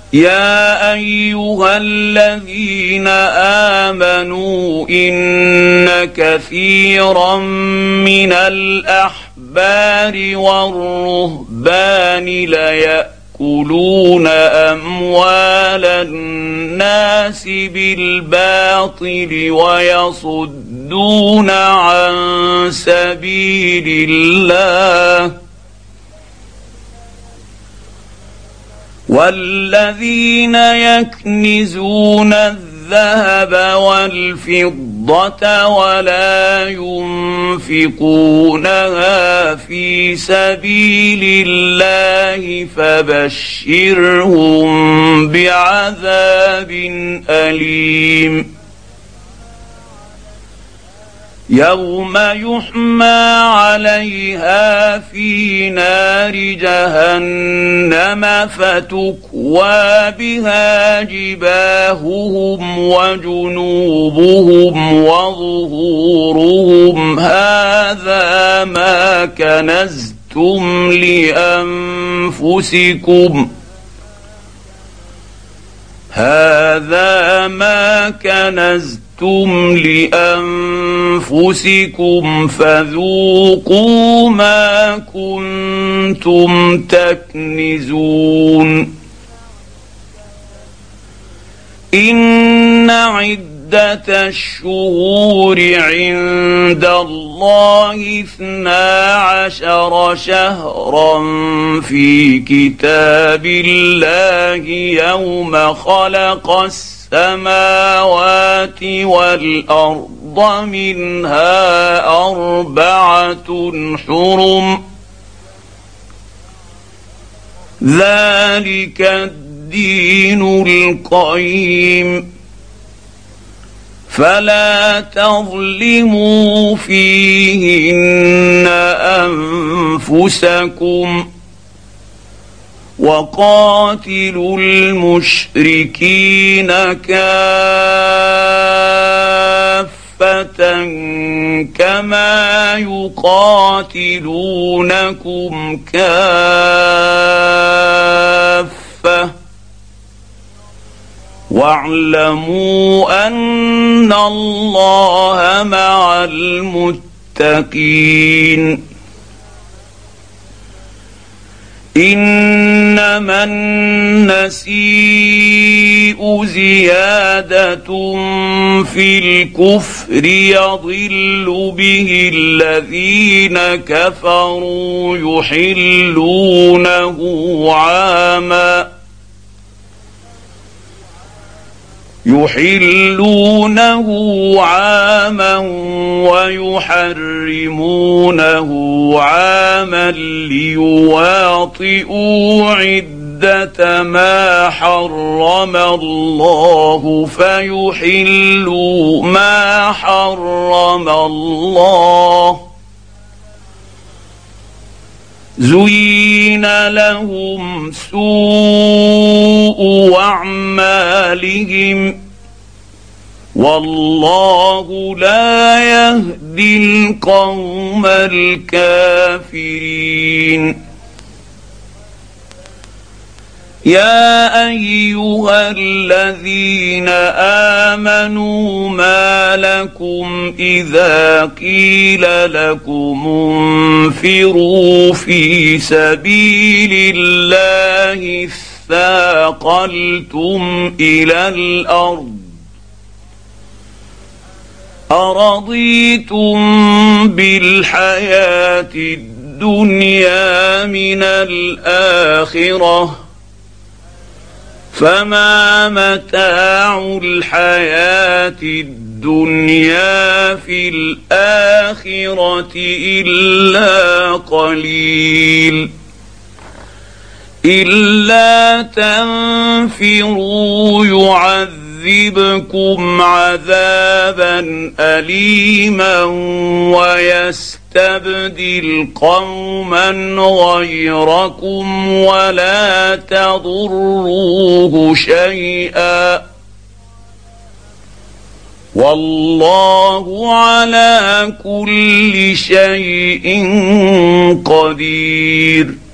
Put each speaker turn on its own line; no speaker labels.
يا ايها الذين امنوا ان كثيرا من الاحبار والرهبان ليأكلون اموال الناس بالباطل ويصدون عن سبيل الله، والذين يكنزون الذهب والفضة ولا ينفقونها في سبيل الله فبشرهم بعذاب أليم. يوم يحمى عليها في نار جهنم فتكوى بها جباههم وجنوبهم وظهورهم هذا ما كنزتم لأنفسكم لأنفسكم فذوقوا ما كنتم تكنزون. إن عدة الشهور عند الله 12 شهرا في كتاب الله يوم خلق السماوات والأرض منها 4 حرم ذلك الدين القيم فلا تظلموا فيهن أنفسكم وقاتلوا المشركين كافة كما يقاتلونكم كافة واعلموا أن الله مع المتقين. إنما النسيء زيادة في الكفر يضل به الذين كفروا يحلونه عاما ويحرمونه عاما ليواطئوا عدة ما حرم الله فيحلوا ما حرم الله. زين لهم سوء أعمالهم والله لا يهدي القوم الكافرين. يا أيها الذين آمنوا ما لكم إذا قيل لكم انفروا في سبيل الله اثاقلتم إلى الأرض أرضيتم بالحياة الدنيا من الآخرة فما متاع الحياة الدنيا في الآخرة إلا قليل. إلا تنفروا يعذبكم عذابا أليما ويستبدل قوما غيركم ولا تضروه شيئا والله على كل شيء قدير.